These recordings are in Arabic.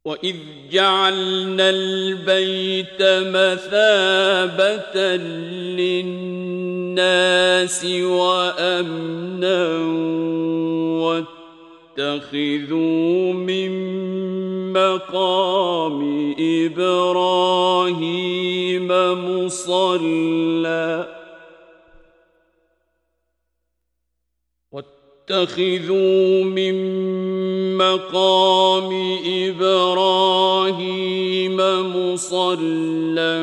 وَإِذْ جَعَلْنَا الْبَيْتَ مَثَابَةً لِلنَّاسِ وَأَمْنًا وَاتَّخِذُوا مِن مَّقَامِ إِبْرَاهِيمَ مُصَلًّى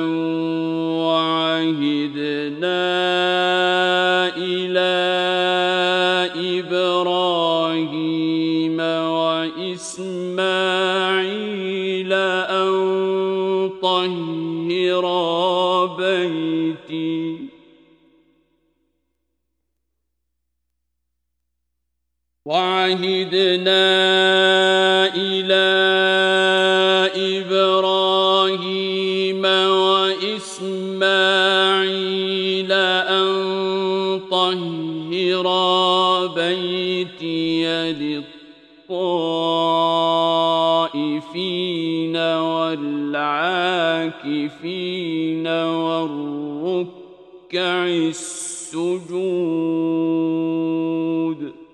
وَعَهِدْنَا إِلَىٰ إِبْرَاهِيمَ وَإِسْمَاعِيلَ أَن طَهِّرَا بَيْتِي وَعَهِدْنَا إِلَىٰ إِبْرَاهِيمَ وَإِسْمَاعِيلَ أَن طَهِّرَا بَيْتِيَ لِلطَّائِفِينَ وَالْعَاكِفِينَ وَالرُّكَّعِ السُّجُودِ